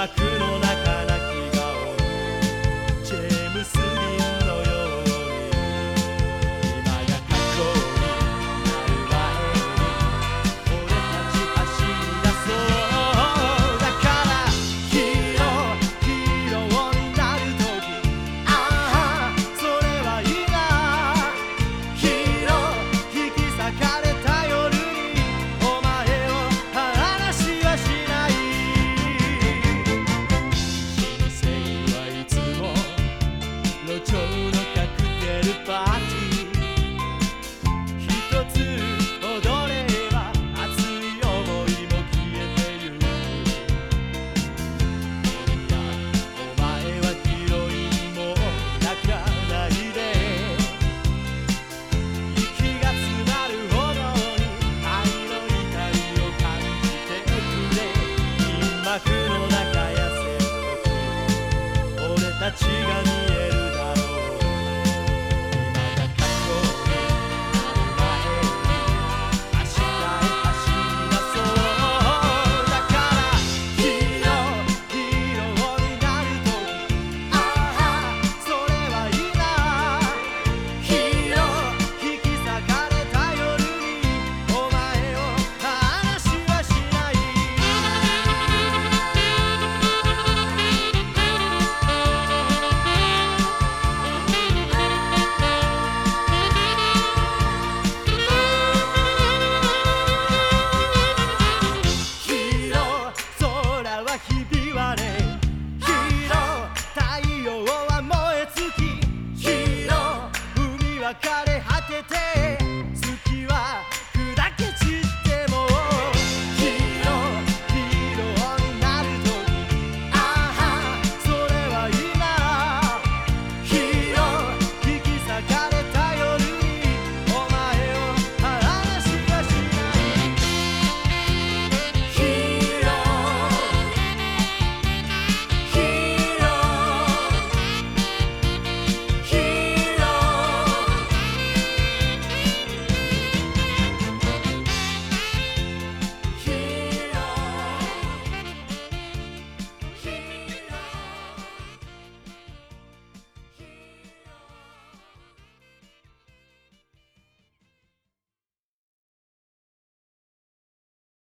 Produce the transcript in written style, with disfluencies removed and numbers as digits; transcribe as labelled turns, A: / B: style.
A: 幕の中泣き顔ジェームス・ディーンのように今が過去になる前に俺たち走り出そうだからヒーローになる時ああそれはいいなヒーロー引き裂かれた夜にお前を話はしない人生はいつも路上のカクテルパーティー一つ踊れば熱い想いも消えてゆくいやお前はヒロインも泣かないで息が詰まるほどに愛の怒りを感じてくれ銀幕の中や切腹俺たちが見えるだろう今が過去になる前に明日へ走り出そうだからヒーローになる時ああそれはいいなヒーロー引き裂かれた夜にお前を話はしないヒーロー空はひび割れヒーロー太陽は燃え尽きヒーロー海は枯れ果てて